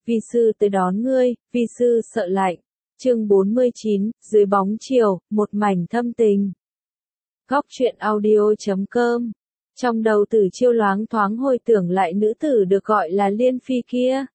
vi sư tới đón ngươi, vi sư sợ lạnh. Chương 49, dưới bóng chiều, một mảnh thâm tình. Góc truyện audio.com. Trong đầu Tử Chiêu loáng thoáng hồi tưởng lại nữ tử được gọi là Liên Phi kia.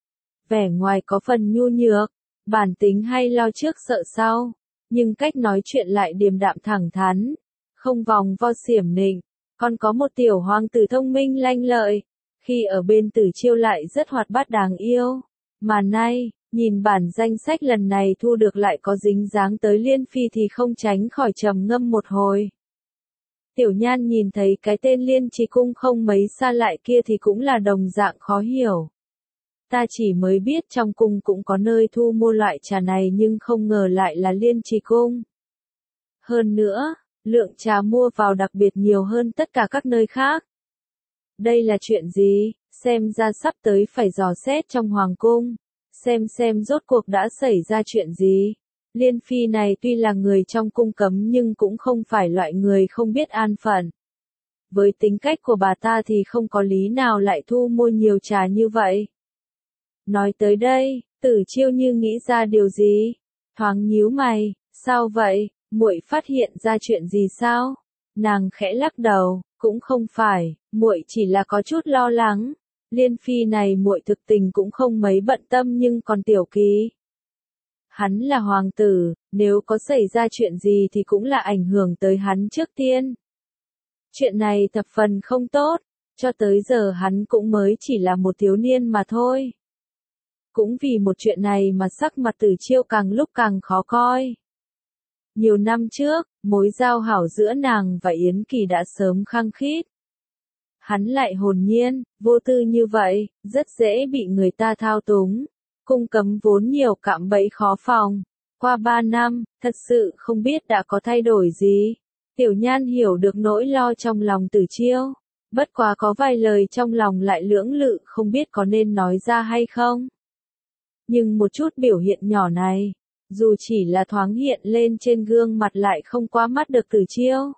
Vẻ ngoài có phần nhu nhược, bản tính hay lo trước sợ sau, nhưng cách nói chuyện lại điềm đạm thẳng thắn, không vòng vo xiểm nịnh, còn có một tiểu hoàng tử thông minh lanh lợi, khi ở bên Tử Chiêu lại rất hoạt bát đáng yêu. Mà nay, nhìn bản danh sách lần này thu được lại có dính dáng tới Liên Phi thì không tránh khỏi trầm ngâm một hồi. Tiểu Nhan nhìn thấy cái tên Liên Trì Cung không mấy xa lại kia thì cũng là đồng dạng khó hiểu. Ta chỉ mới biết trong cung cũng có nơi thu mua loại trà này nhưng không ngờ lại là Liên Trì Cung. Hơn nữa, lượng trà mua vào đặc biệt nhiều hơn tất cả các nơi khác. Đây là chuyện gì? Xem ra sắp tới phải dò xét trong hoàng cung. Xem rốt cuộc đã xảy ra chuyện gì. Liên Phi này tuy là người trong cung cấm nhưng cũng không phải loại người không biết an phận. Với tính cách của bà ta thì không có lý nào lại thu mua nhiều trà như vậy. Nói tới đây, Tử Chiêu như nghĩ ra điều gì, thoáng nhíu mày, sao vậy, muội phát hiện ra chuyện gì sao? Nàng khẽ lắc đầu, cũng không phải, muội chỉ là có chút lo lắng. Liên Phi này muội thực tình cũng không mấy bận tâm nhưng còn Tiểu Kỳ. Hắn là hoàng tử, nếu có xảy ra chuyện gì thì cũng là ảnh hưởng tới hắn trước tiên. Chuyện này thập phần không tốt, cho tới giờ hắn cũng mới chỉ là một thiếu niên mà thôi. Cũng vì một chuyện này mà sắc mặt Tử Chiêu càng lúc càng khó coi. Nhiều năm trước, mối giao hảo giữa nàng và Yến Kỳ đã sớm khăng khít. Hắn lại hồn nhiên, vô tư như vậy, rất dễ bị người ta thao túng. Cung cấm vốn nhiều cạm bẫy khó phòng. Qua 3 năm, thật sự không biết đã có thay đổi gì. Tiểu Nhan hiểu được nỗi lo trong lòng Tử Chiêu. Bất quá có vài lời trong lòng lại lưỡng lự không biết có nên nói ra hay không. Nhưng một chút biểu hiện nhỏ này, dù chỉ là thoáng hiện lên trên gương mặt lại không quá mắt được Tử Chiêu.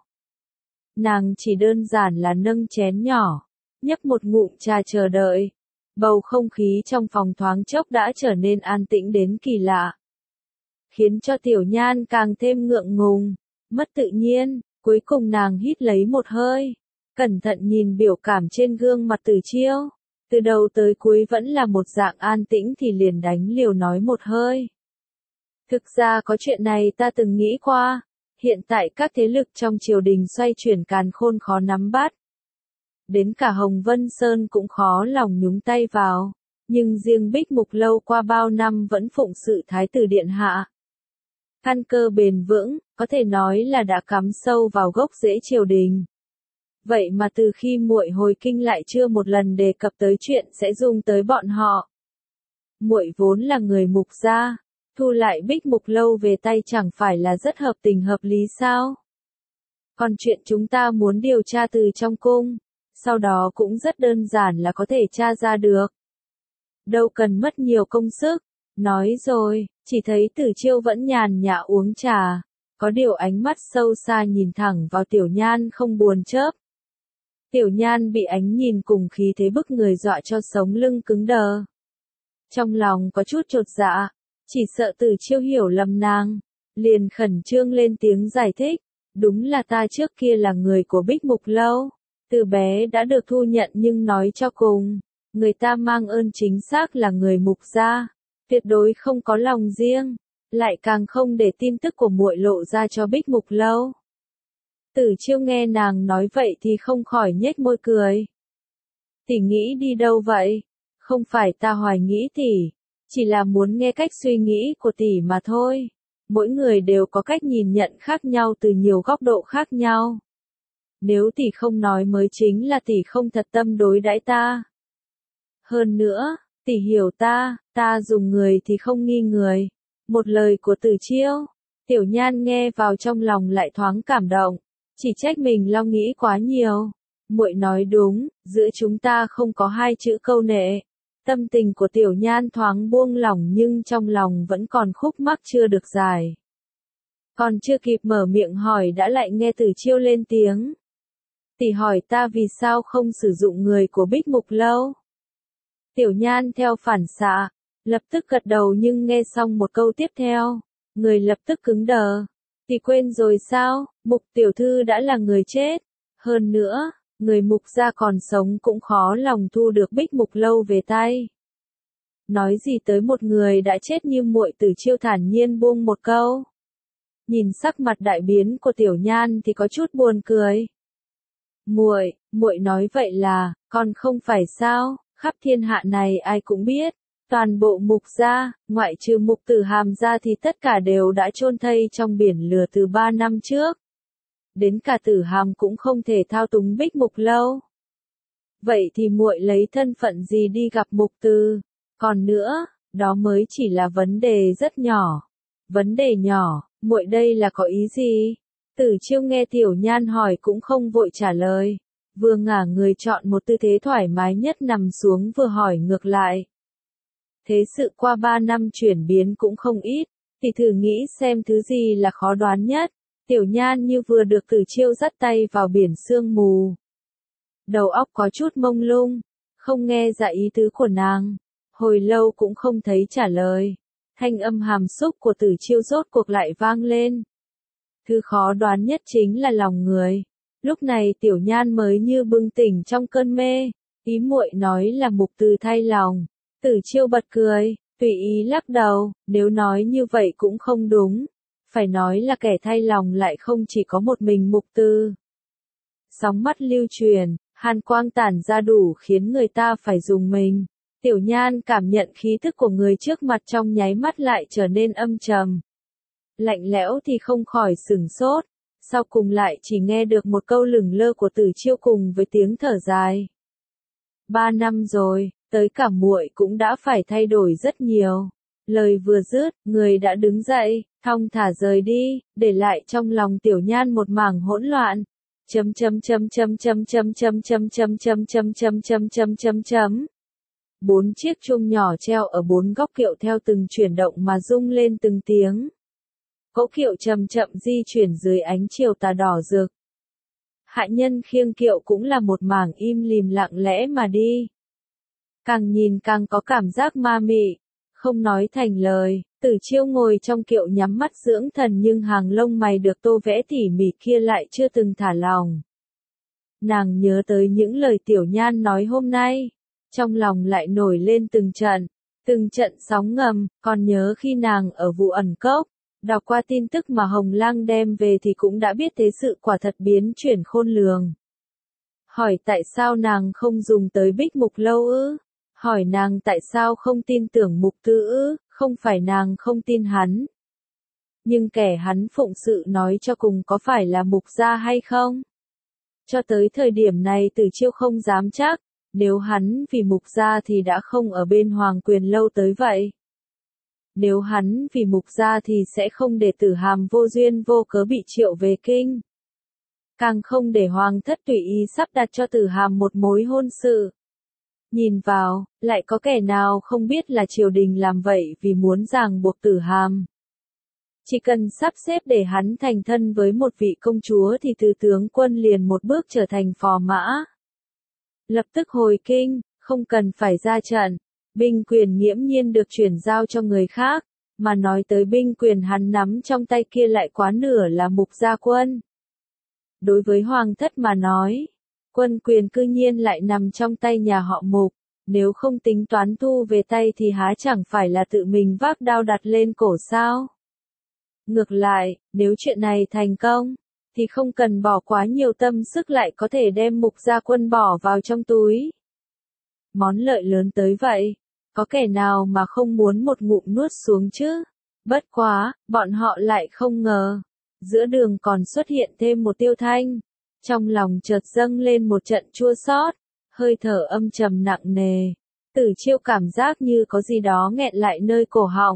Nàng chỉ đơn giản là nâng chén nhỏ, nhấp một ngụm trà chờ đợi. Bầu không khí trong phòng thoáng chốc đã trở nên an tĩnh đến kỳ lạ. Khiến cho Tiểu Nhan càng thêm ngượng ngùng, mất tự nhiên, cuối cùng nàng hít lấy một hơi. Cẩn thận nhìn biểu cảm trên gương mặt Tử Chiêu. Từ đầu tới cuối vẫn là một dạng an tĩnh thì liền đánh liều nói một hơi. Thực ra có chuyện này ta từng nghĩ qua. Hiện tại các thế lực trong triều đình xoay chuyển càn khôn khó nắm bắt. Đến cả Hồng Vân Sơn cũng khó lòng nhúng tay vào. Nhưng riêng Bích Mục Lâu qua bao năm vẫn phụng sự Thái tử Điện Hạ. Căn cơ bền vững, có thể nói là đã cắm sâu vào gốc rễ triều đình. Vậy mà từ khi muội hồi kinh lại chưa một lần đề cập tới chuyện sẽ dùng tới bọn họ. Muội vốn là người Mục gia, thu lại Bích Mục Lâu về tay chẳng phải là rất hợp tình hợp lý sao? Còn chuyện chúng ta muốn điều tra từ trong cung, sau đó cũng rất đơn giản là có thể tra ra được. Đâu cần mất nhiều công sức. Nói rồi, chỉ thấy Tử Chiêu vẫn nhàn nhã uống trà, có điều ánh mắt sâu xa nhìn thẳng vào Tiểu Nhan không buồn chớp. Tiểu Nhan bị ánh nhìn cùng khí thế bức người dọa cho sống lưng cứng đờ. Trong lòng có chút chột dạ, chỉ sợ Tử Chiêu hiểu lầm nàng, liền khẩn trương lên tiếng giải thích, đúng là ta trước kia là người của Bích Mục Lâu, từ bé đã được thu nhận nhưng nói cho cùng, người ta mang ơn chính xác là người Mục gia, tuyệt đối không có lòng riêng, lại càng không để tin tức của muội lộ ra cho Bích Mục Lâu. Tử Chiêu nghe nàng nói vậy thì không khỏi nhếch môi cười. Tỷ nghĩ đi đâu vậy? Không phải ta hoài nghĩ tỷ, chỉ là muốn nghe cách suy nghĩ của tỷ mà thôi. Mỗi người đều có cách nhìn nhận khác nhau từ nhiều góc độ khác nhau. Nếu tỷ không nói mới chính là tỷ không thật tâm đối đãi ta. Hơn nữa, tỷ hiểu ta, ta dùng người thì không nghi người. Một lời của Tử Chiêu, Tiểu Nhan nghe vào trong lòng lại thoáng cảm động, chỉ trách mình lo nghĩ quá nhiều. Muội nói đúng, giữa chúng ta không có hai chữ câu nệ. Tâm tình của Tiểu Nhan thoáng buông lỏng nhưng trong lòng vẫn còn khúc mắc chưa được giải. Còn chưa kịp mở miệng hỏi đã lại nghe Tử Chiêu lên tiếng. Tỷ hỏi ta vì sao không sử dụng người của Bích Mục Lâu? Tiểu Nhan theo phản xạ, lập tức gật đầu nhưng nghe xong một câu tiếp theo, người lập tức cứng đờ. Thì quên rồi sao, Mục tiểu thư đã là người chết. Hơn nữa, người Mục gia còn sống cũng khó lòng thu được Bích Mục lâu về tay. Nói gì tới một người đã chết như muội, Tử Chiêu thản nhiên buông một câu. Nhìn sắc mặt đại biến của Tiểu Nhan thì có chút buồn cười. Muội nói vậy là, còn không phải sao, khắp thiên hạ này ai cũng biết, toàn bộ Mục gia, ngoại trừ Mục Tử Hàm gia thì tất cả đều đã chôn thây trong biển lửa từ 3 năm trước. Đến cả Tử Hàm cũng không thể thao túng Bích Mục lâu. Vậy thì muội lấy thân phận gì đi gặp Mục Từ? Còn nữa, đó mới chỉ là vấn đề rất nhỏ. Vấn đề nhỏ, muội đây là có ý gì? Tử Chiêu nghe Tiểu Nhan hỏi cũng không vội trả lời, vừa ngả người chọn một tư thế thoải mái nhất nằm xuống vừa hỏi ngược lại. Thế sự qua 3 năm chuyển biến cũng không ít, thì thử nghĩ xem thứ gì là khó đoán nhất. Tiểu Nhan như vừa được Tử Chiêu dắt tay vào biển sương mù. Đầu óc có chút mông lung, không nghe ra ý tứ của nàng. Hồi lâu cũng không thấy trả lời. Thanh âm hàm xúc của Tử Chiêu rốt cuộc lại vang lên. Thứ khó đoán nhất chính là lòng người. Lúc này Tiểu Nhan mới như bừng tỉnh trong cơn mê. Ý muội nói là Mục Từ thay lòng. Tử Chiêu bật cười, tùy ý lắc đầu, nếu nói như vậy cũng không đúng. Phải nói là kẻ thay lòng lại không chỉ có một mình Mục Từ. Sóng mắt lưu truyền, hàn quang tản ra đủ khiến người ta phải rùng mình. Tiểu Nhan cảm nhận khí thức của người trước mặt trong nháy mắt lại trở nên âm trầm. Lạnh lẽo thì không khỏi sửng sốt, sau cùng lại chỉ nghe được một câu lửng lơ của Tử Chiêu cùng với tiếng thở dài. 3 năm rồi, tới cả muội cũng đã phải thay đổi rất nhiều. Lời vừa dứt, người đã đứng dậy, thong thả rời đi, để lại trong lòng Tiểu Nhan một mảng hỗn loạn. Chấm chấm chấm chấm chấm chấm chấm chấm chấm chấm chấm chấm chấm chấm chấm chấm. 4 chiếc chuông nhỏ treo ở 4 góc kiệu theo từng chuyển động mà rung lên từng tiếng. Cỗ kiệu chậm chậm di chuyển dưới ánh chiều tà đỏ rực. Hạ nhân khiêng kiệu cũng là một mảng im lìm lặng lẽ mà đi. Càng nhìn càng có cảm giác ma mị, không nói thành lời. Tử Chiêu ngồi trong kiệu nhắm mắt dưỡng thần nhưng hàng lông mày được tô vẽ tỉ mỉ kia lại chưa từng thả lỏng. Nàng nhớ tới những lời Tiểu Nhan nói hôm nay, trong lòng lại nổi lên từng trận sóng ngầm, còn nhớ khi nàng ở Vụ Ẩn Cốc, đọc qua tin tức mà Hồng Lang đem về thì cũng đã biết thế sự quả thật biến chuyển khôn lường. Hỏi tại sao nàng không dùng tới Bích Mục lâu ư? Hỏi nàng tại sao không tin tưởng Mục Từ ư? Không phải nàng không tin hắn. Nhưng kẻ hắn phụng sự nói cho cùng có phải là Mục gia hay không? Cho tới thời điểm này Tử Chiêu không dám chắc, nếu hắn vì Mục gia thì đã không ở bên Hoàng Quyền lâu tới vậy. Nếu hắn vì Mục gia thì sẽ không để Tử Hàm vô duyên vô cớ bị triệu về kinh. Càng không để Hoàng thất tùy ý sắp đặt cho Tử Hàm một mối hôn sự. Nhìn vào, lại có kẻ nào không biết là triều đình làm vậy vì muốn ràng buộc Tử Hàm. Chỉ cần sắp xếp để hắn thành thân với một vị công chúa thì Từ tướng quân liền một bước trở thành phò mã. Lập tức hồi kinh, không cần phải ra trận, binh quyền nghiễm nhiên được chuyển giao cho người khác, mà nói tới binh quyền hắn nắm trong tay kia lại quá nửa là Mục gia quân. Đối với Hoàng thất mà nói, quân quyền cư nhiên lại nằm trong tay nhà họ Mục, nếu không tính toán thu về tay thì há chẳng phải là tự mình vác đao đặt lên cổ sao? Ngược lại, nếu chuyện này thành công, thì không cần bỏ quá nhiều tâm sức lại có thể đem Mục gia quân bỏ vào trong túi. Món lợi lớn tới vậy, có kẻ nào mà không muốn một ngụm nuốt xuống chứ? Bất quá, bọn họ lại không ngờ. Giữa đường còn xuất hiện thêm một Tiêu Thanh. Trong lòng chợt dâng lên một trận chua xót, hơi thở âm trầm nặng nề. Tử Chiêu cảm giác như có gì đó nghẹn lại nơi cổ họng.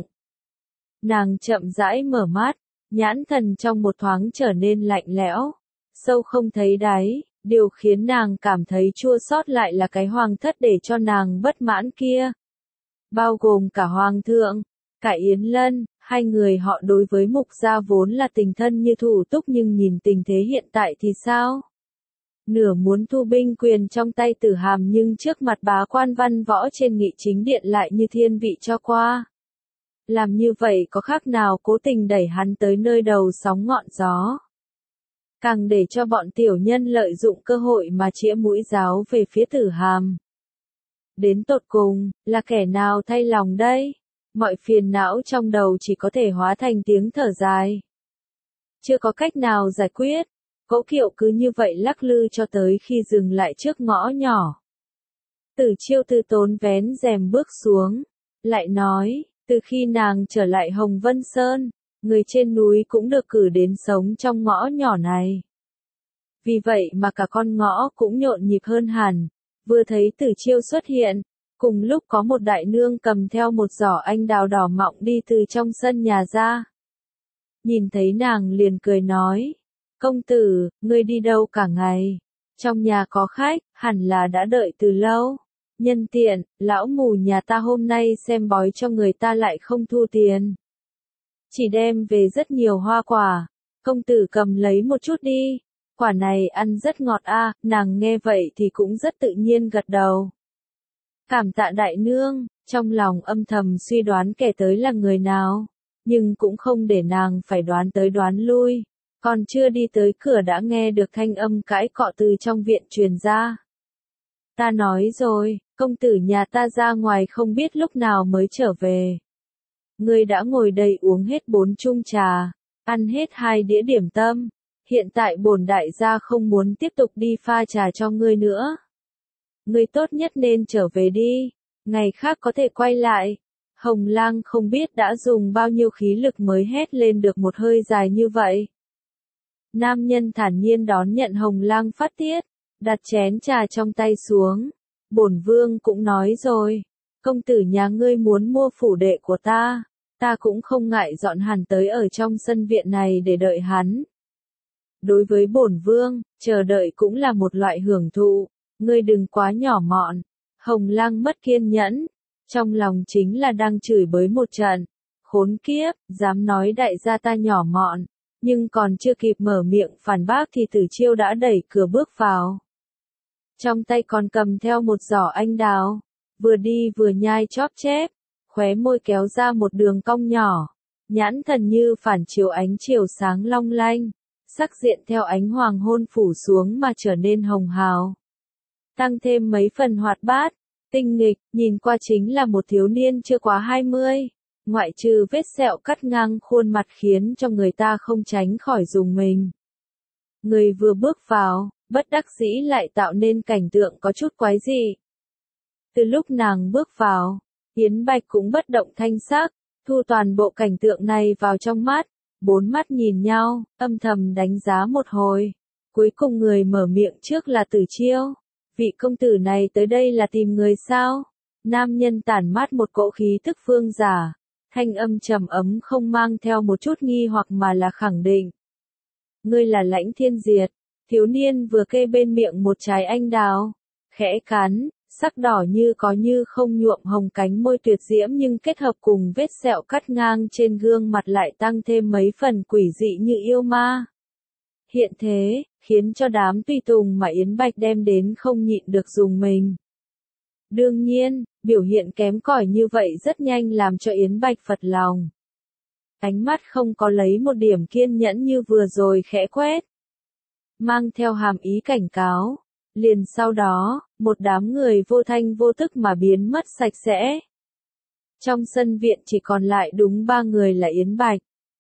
Nàng chậm rãi mở mắt, nhãn thần trong một thoáng trở nên lạnh lẽo, sâu không thấy đáy. Điều khiến nàng cảm thấy chua xót lại là cái Hoàng thất để cho nàng bất mãn kia. Bao gồm cả Hoàng thượng, cả Yến Lân, hai người họ đối với Mục gia vốn là tình thân như thủ túc nhưng nhìn tình thế hiện tại thì sao? nửa muốn thu binh quyền trong tay Tử Hàm nhưng trước mặt bá quan văn võ trên Nghị Chính Điện lại như thiên vị cho qua. Làm như vậy có khác nào cố tình đẩy hắn tới nơi đầu sóng ngọn gió. Càng để cho bọn tiểu nhân lợi dụng cơ hội mà chĩa mũi giáo về phía Tử Hàm. Đến tột cùng, là kẻ nào thay lòng đây? Mọi phiền não trong đầu chỉ có thể hóa thành tiếng thở dài. Chưa có cách nào giải quyết. Cỗ kiệu cứ như vậy lắc lư cho tới khi dừng lại trước ngõ nhỏ. Tử Chiêu từ tốn vén rèm bước xuống. Lại nói, từ khi nàng trở lại Hồng Vân Sơn, người trên núi cũng được cử đến sống trong ngõ nhỏ này. Vì vậy mà cả con ngõ cũng nhộn nhịp hơn hẳn. Vừa thấy Tử Chiêu xuất hiện, cùng lúc có một đại nương cầm theo một giỏ anh đào đỏ mọng đi từ trong sân nhà ra. Nhìn thấy nàng liền cười nói, công tử, ngươi đi đâu cả ngày? Trong nhà có khách, hẳn là đã đợi từ lâu. Nhân tiện, lão mù nhà ta hôm nay xem bói cho người ta lại không thu tiền. Chỉ đem về rất nhiều hoa quả, công tử cầm lấy một chút đi. Quả này ăn rất ngọt a. Nàng nghe vậy thì cũng rất tự nhiên gật đầu. Cảm tạ đại nương, trong lòng âm thầm suy đoán kẻ tới là người nào, nhưng cũng không để nàng phải đoán tới đoán lui. Còn chưa đi tới cửa đã nghe được thanh âm cãi cọ từ trong viện truyền ra. Ta nói rồi, công tử nhà ta ra ngoài không biết lúc nào mới trở về. Ngươi đã ngồi đây uống hết 4 chung trà, ăn hết 2 đĩa điểm tâm. Hiện tại bổn đại gia không muốn tiếp tục đi pha trà cho ngươi nữa. Ngươi tốt nhất nên trở về đi, ngày khác có thể quay lại. Hồng Lang không biết đã dùng bao nhiêu khí lực mới hét lên được một hơi dài như vậy. Nam nhân thản nhiên đón nhận Hồng Lang phát tiết, đặt chén trà trong tay xuống. Bổn vương cũng nói rồi, công tử nhà ngươi muốn mua phủ đệ của ta, ta cũng không ngại dọn hẳn tới ở trong sân viện này để đợi hắn. Đối với bổn vương, chờ đợi cũng là một loại hưởng thụ, ngươi đừng quá nhỏ mọn. Hồng Lang mất kiên nhẫn, trong lòng chính là đang chửi bới một trận. Khốn kiếp, dám nói đại gia ta nhỏ mọn, nhưng còn chưa kịp mở miệng phản bác thì Tử Chiêu đã đẩy cửa bước vào. Trong tay còn cầm theo một giỏ anh đào, vừa đi vừa nhai chóp chép, khóe môi kéo ra một đường cong nhỏ, nhãn thần như phản chiếu ánh chiều sáng long lanh, sắc diện theo ánh hoàng hôn phủ xuống mà trở nên hồng hào. Tăng thêm mấy phần hoạt bát, tinh nghịch, nhìn qua chính là một thiếu niên chưa quá 20, ngoại trừ vết sẹo cắt ngang khuôn mặt khiến cho người ta không tránh khỏi rùng mình. Người vừa bước vào, bất đắc dĩ lại tạo nên cảnh tượng có chút quái dị. Từ lúc nàng bước vào, Yến Bạch cũng bất động thanh sắc, thu toàn bộ cảnh tượng này vào trong mắt, 4 mắt nhìn nhau, âm thầm đánh giá một hồi. Cuối cùng người mở miệng trước là Tử Chiêu. Vị công tử này tới đây là tìm người sao? Nam nhân tản mát một cỗ khí tức phương giả, thanh âm trầm ấm không mang theo một chút nghi hoặc mà là khẳng định. Ngươi là Lãnh Thiên Diệt. Thiếu niên vừa kê bên miệng một trái anh đào, khẽ cắn, sắc đỏ như có như không nhuộm hồng cánh môi tuyệt diễm nhưng kết hợp cùng vết sẹo cắt ngang trên gương mặt lại tăng thêm mấy phần quỷ dị như yêu ma. Hiện thế, khiến cho đám tùy tùng mà Yến Bạch đem đến không nhịn được rùng mình. Đương nhiên, biểu hiện kém cỏi như vậy rất nhanh làm cho Yến Bạch phật lòng. Ánh mắt không có lấy một điểm kiên nhẫn như vừa rồi khẽ quét, mang theo hàm ý cảnh cáo. Liền sau đó, một đám người vô thanh vô tức mà biến mất sạch sẽ. Trong sân viện chỉ còn lại đúng 3 người là Yến Bạch,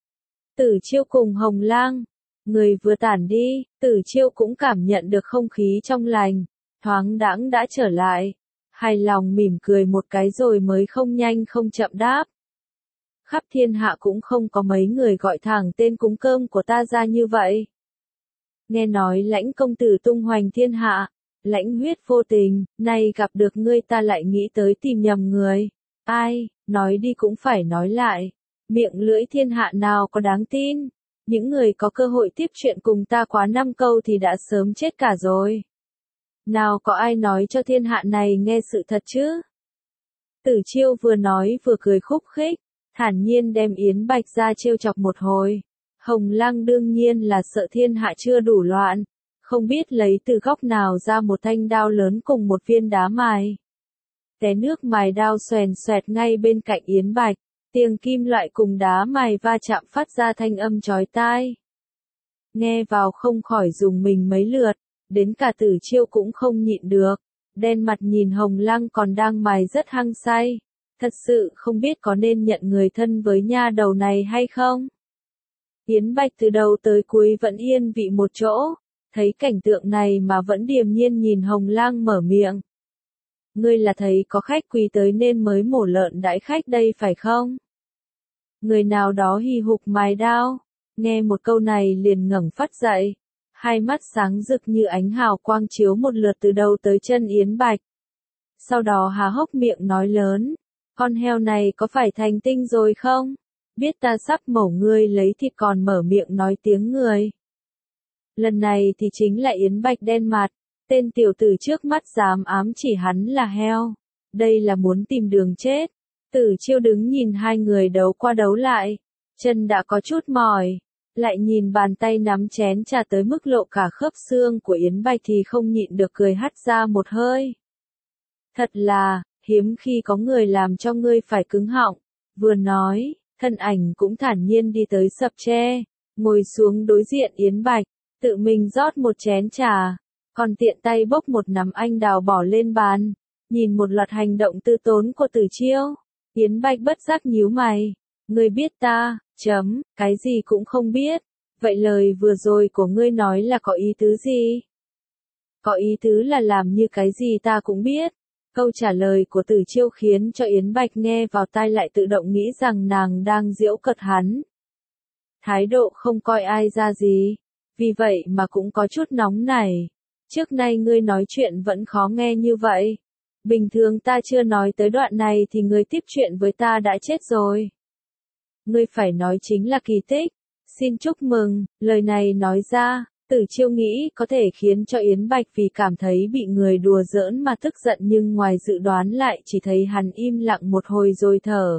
Tử Chiêu cùng Hồng Lang. Người vừa tản đi, Tử Chiêu cũng cảm nhận được không khí trong lành, thoáng đãng đã trở lại. Hài lòng mỉm cười một cái rồi mới không nhanh không chậm đáp. Khắp thiên hạ cũng không có mấy người gọi thẳng tên cúng cơm của ta ra như vậy. Nghe nói Lãnh công tử tung hoành thiên hạ, lãnh huyết vô tình, nay gặp được ngươi ta lại nghĩ tới tìm nhầm người. Ai, nói đi cũng phải nói lại, miệng lưỡi thiên hạ nào có đáng tin. Những người có cơ hội tiếp chuyện cùng ta quá 5 câu thì đã sớm chết cả rồi. Nào có ai nói cho thiên hạ này nghe sự thật chứ? Tử Chiêu vừa nói vừa cười khúc khích, thản nhiên đem Yến Bạch ra trêu chọc một hồi. Hồng Lang đương nhiên là sợ thiên hạ chưa đủ loạn, không biết lấy từ góc nào ra một thanh đao lớn cùng một viên đá mài. Té nước mài đao xoèn xoẹt ngay bên cạnh Yến Bạch, tiếng kim loại cùng đá mài va chạm phát ra thanh âm chói tai. Nghe vào không khỏi dùng mình mấy lượt, đến cả Tử Chiêu cũng không nhịn được, đen mặt nhìn Hồng Lăng còn đang mài rất hăng say, thật sự không biết có nên nhận người thân với nha đầu này hay không. Yến Bạch từ đầu tới cuối vẫn yên vị một chỗ, thấy cảnh tượng này mà vẫn điềm nhiên nhìn Hồng Lăng mở miệng. Ngươi là thấy có khách quý tới nên mới mổ lợn đãi khách đây phải không? Người nào đó hì hục mài đao, nghe một câu này liền ngẩng phát dậy, hai mắt sáng rực như ánh hào quang chiếu một lượt từ đầu tới chân Yến Bạch. Sau đó há hốc miệng nói lớn, con heo này có phải thành tinh rồi không? Biết ta sắp mổ ngươi lấy thịt còn mở miệng nói tiếng người. Lần này thì chính là Yến Bạch đen mặt, tên tiểu tử trước mắt dám ám chỉ hắn là heo. Đây là muốn tìm đường chết. Tử Chiêu đứng nhìn hai người đấu qua đấu lại, chân đã có chút mỏi, lại nhìn bàn tay nắm chén trà tới mức lộ cả khớp xương của Yến Bạch thì không nhịn được cười hắt ra một hơi. Thật là, hiếm khi có người làm cho ngươi phải cứng họng. Vừa nói, thân ảnh cũng thản nhiên đi tới sập tre, ngồi xuống đối diện Yến Bạch, tự mình rót một chén trà, còn tiện tay bốc một nắm anh đào bỏ lên bàn, nhìn một loạt hành động tư tốn của Tử Chiêu. Yến Bạch bất giác nhíu mày, ngươi biết ta, cái gì cũng không biết, vậy lời vừa rồi của ngươi nói là có ý tứ gì? Có ý tứ là làm như cái gì ta cũng biết. Câu trả lời của Tử Chiêu khiến cho Yến Bạch nghe vào tai lại tự động nghĩ rằng nàng đang giễu cợt hắn. Thái độ không coi ai ra gì, vì vậy mà cũng có chút nóng nảy. Trước nay ngươi nói chuyện vẫn khó nghe như vậy. Bình thường ta chưa nói tới đoạn này thì người tiếp chuyện với ta đã chết rồi. Ngươi phải nói chính là kỳ tích. Xin chúc mừng, lời này nói ra, Tử Chiêu nghĩ có thể khiến cho Yến Bạch vì cảm thấy bị người đùa giỡn mà tức giận nhưng ngoài dự đoán lại chỉ thấy hắn im lặng một hồi rồi thở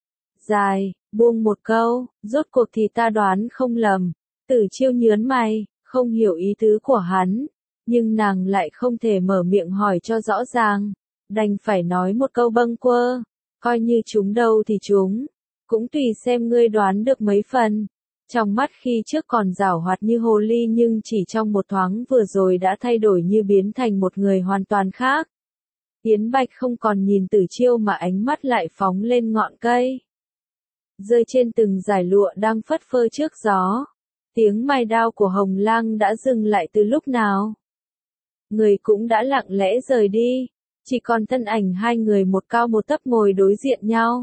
dài, buông một câu, rốt cuộc thì ta đoán không lầm. Tử Chiêu nhớn mày, không hiểu ý tứ của hắn, nhưng nàng lại không thể mở miệng hỏi cho rõ ràng, đành phải nói một câu bâng quơ, coi như chúng đâu thì chúng, cũng tùy xem ngươi đoán được mấy phần. Trong mắt khi trước còn giảo hoạt như hồ ly nhưng chỉ trong một thoáng vừa rồi đã thay đổi như biến thành một người hoàn toàn khác. Yến Bạch không còn nhìn Tử Chiêu mà ánh mắt lại phóng lên ngọn cây, rơi trên từng dải lụa đang phất phơ trước gió. Tiếng mài đao của Hồng Lang đã dừng lại từ lúc nào? Người cũng đã lặng lẽ rời đi, chỉ còn thân ảnh hai người một cao một thấp ngồi đối diện nhau.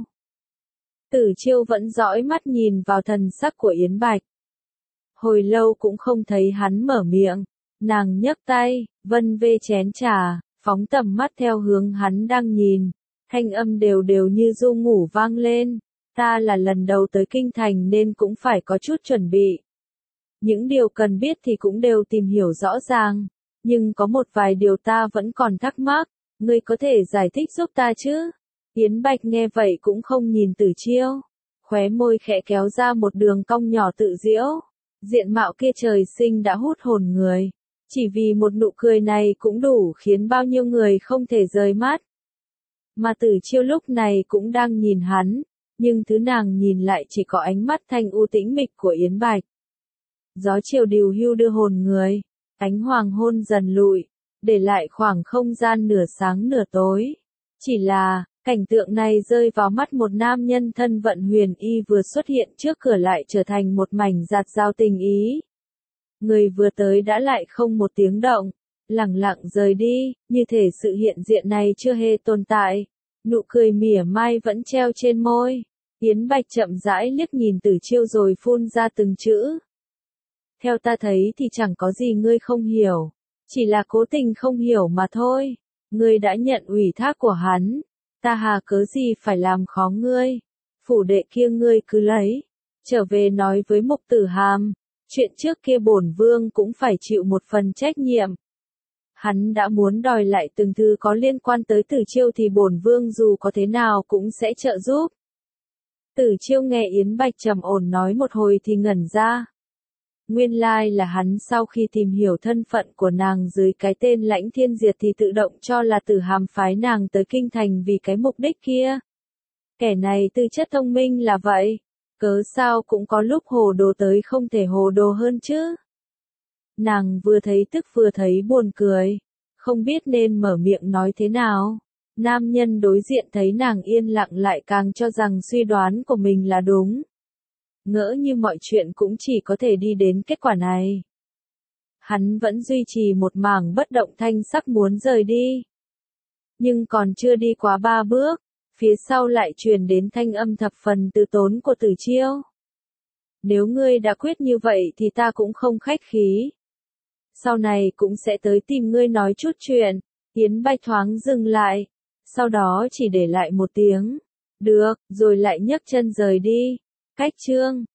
Tử Chiêu vẫn dõi mắt nhìn vào thần sắc của Yến Bạch. Hồi lâu cũng không thấy hắn mở miệng, nàng nhấc tay, vân vê chén trà, phóng tầm mắt theo hướng hắn đang nhìn, thanh âm đều đều như ru ngủ vang lên, ta là lần đầu tới kinh thành nên cũng phải có chút chuẩn bị. Những điều cần biết thì cũng đều tìm hiểu rõ ràng, nhưng có một vài điều ta vẫn còn thắc mắc, ngươi có thể giải thích giúp ta chứ? Yến Bạch nghe vậy cũng không nhìn Tử Chiêu, khóe môi khẽ kéo ra một đường cong nhỏ tự giễu, diện mạo kia trời sinh đã hút hồn người, chỉ vì một nụ cười này cũng đủ khiến bao nhiêu người không thể rời mắt. Mà Tử Chiêu lúc này cũng đang nhìn hắn, nhưng thứ nàng nhìn lại chỉ có ánh mắt thanh u tĩnh mịch của Yến Bạch. Gió chiều điều hưu đưa hồn người, ánh hoàng hôn dần lụi, để lại khoảng không gian nửa sáng nửa tối. Chỉ là, cảnh tượng này rơi vào mắt một nam nhân thân vận huyền y vừa xuất hiện trước cửa lại trở thành một mảnh giạt dao tình ý. Người vừa tới đã lại không một tiếng động, lẳng lặng rời đi, như thể sự hiện diện này chưa hề tồn tại. Nụ cười mỉa mai vẫn treo trên môi. Yến Bạch chậm rãi liếc nhìn Tử Chiêu rồi phun ra từng chữ. Theo ta thấy thì chẳng có gì ngươi không hiểu, chỉ là cố tình không hiểu mà thôi. Ngươi đã nhận ủy thác của hắn, ta hà cớ gì phải làm khó ngươi. Phủ đệ kia ngươi cứ lấy, trở về nói với Mục Tử Hàm, chuyện trước kia bổn vương cũng phải chịu một phần trách nhiệm. Hắn đã muốn đòi lại từng thứ có liên quan tới Tử Chiêu thì bổn vương dù có thế nào cũng sẽ trợ giúp. Tử Chiêu nghe Yến Bạch trầm ổn nói một hồi thì ngẩn ra. Nguyên lai là hắn sau khi tìm hiểu thân phận của nàng dưới cái tên Lãnh Thiên Diệt thì tự động cho là Tử Hàm phái nàng tới kinh thành vì cái mục đích kia. Kẻ này tư chất thông minh là vậy, cớ sao cũng có lúc hồ đồ tới không thể hồ đồ hơn chứ. Nàng vừa thấy tức vừa thấy buồn cười, không biết nên mở miệng nói thế nào. Nam nhân đối diện thấy nàng yên lặng lại càng cho rằng suy đoán của mình là đúng. Ngỡ như mọi chuyện cũng chỉ có thể đi đến kết quả này. Hắn vẫn duy trì một mảng bất động thanh sắc muốn rời đi. Nhưng còn chưa đi quá 3 bước, phía sau lại truyền đến thanh âm thập phần từ tốn của Tử Chiêu. Nếu ngươi đã quyết như vậy thì ta cũng không khách khí. Sau này cũng sẽ tới tìm ngươi nói chút chuyện. Yến Bạch thoáng dừng lại, sau đó chỉ để lại một tiếng. Được, rồi lại nhấc chân rời đi. Cách chương